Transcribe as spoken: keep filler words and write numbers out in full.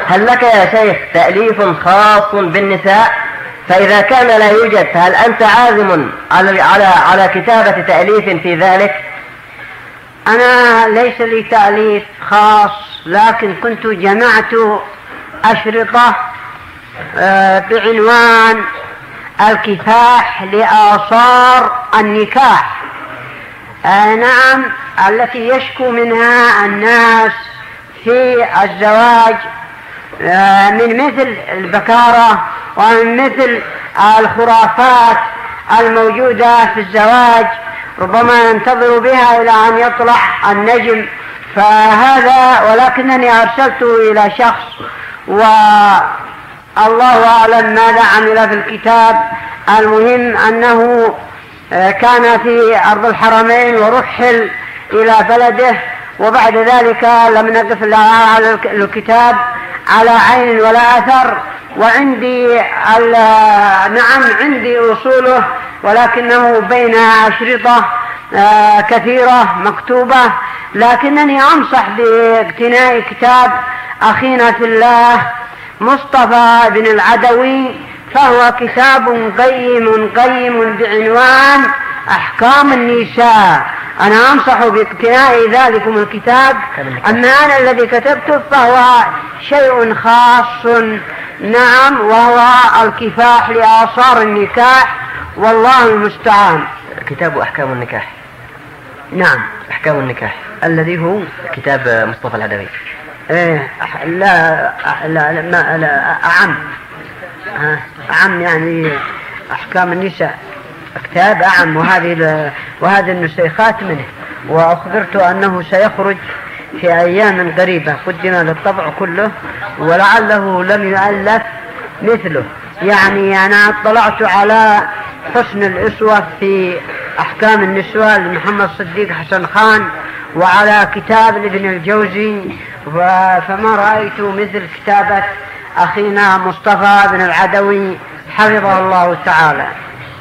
هل لك يا شيخ تأليف خاص بالنساء؟ فإذا كان لا يوجد فهل أنت عازم على على على كتابة تأليف في ذلك؟ أنا ليس لي تأليف خاص، لكن كنت جمعت أشرطة بعنوان الكفاح لآثار النكاح، نعم، التي يشكو منها الناس في الزواج من مثل البكارة ومن مثل الخرافات الموجودة في الزواج، ربما ينتظر بها إلى أن يطلع النجم. فهذا، ولكنني أرسلت إلى شخص والله أعلم ماذا عمل في الكتاب. المهم أنه كان في أرض الحرمين ورحل إلى بلده، وبعد ذلك لم نقف على الكتاب على عين ولا أثر. وعندي نعم عندي أصوله، ولكنه بين أشرطة كثيرة مكتوبة. لكنني أنصح باقتناء كتاب أخينا في الله مصطفى بن العدوي، فهو كتاب قيم قيم بعنوان أحكام النساء. أنا أنصح باقتناء ذلكم الكتاب. أما أنا الذي كتبته فهو شيء خاص، نعم، وهو الكفاح لآثار النكاح، والله المستعان. كتاب أحكام النكاح. نعم، أحكام النكاح الذي هو كتاب مصطفى العدوي. إيه لا لا لا, لا أعم أعم يعني أحكام النساء كتاب أعم، وهذه وهذه النسيخات منه، وأخبرت أنه سيخرج في أيام قريبة، قدم للطبع كله، ولعله لم يؤلف مثله. يعني أنا اطلعت على حسن الأسوة في أحكام النسوة لمحمد صديق حسن خان، وعلى كتاب لابن الجوزي، فما رأيت مثل كتابة أخينا مصطفى بن العدوي حفظه الله تعالى.